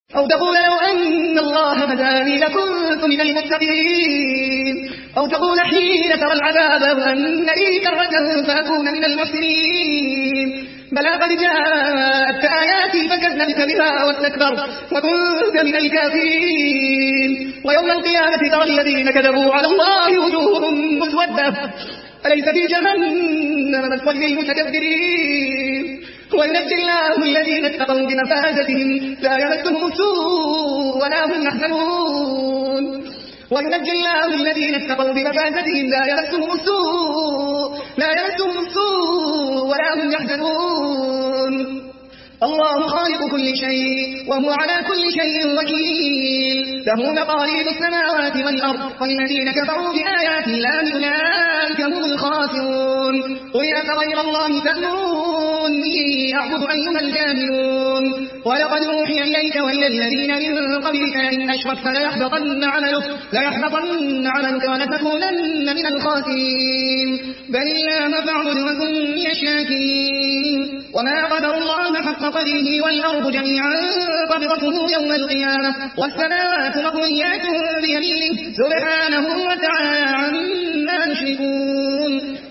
أو تقول لو أن الله هداني لكنت من المتقين، أو تقول حين ترى العذاب وأن لي كرة فأكون من المحسنين. بلى قد جاءتك آياتي فكذبت بها واستكبرت وكنت من الكافرين. ويوم القيامة ترى الذين كذبوا على الله وجوههم مسودة أليس في جهنم مثوى للمتكبرين. وينجي الله الذين اتقوا بمفازتهم لا يمسهم السوء ولا هم يحزنون. وينجي الله الذين اتقوا بمفازتهم لا يمسهم السوء ولا هم يحزنون. الله خالق كل شيء وهو على كل شيء وكيل، له مقاليد السماوات والأرض، والذين كفروا بآيات الله أولئك هم الخاسرون. قل أفغير الله تأمروني أعبد أيها الجاهلون. ولقد أوحي إليك وإلى الذين من قبلك لئن أشركت ليحبطن عملك ولتكونن من الخاسرين. بل الله فاعبد وكن من الشاكرين. وما قدر الله حق قدره والأرض جميعا قبضته يوم القيامة والسماوات مطويات بيمينه سبحانه وتعالى عما يشركون.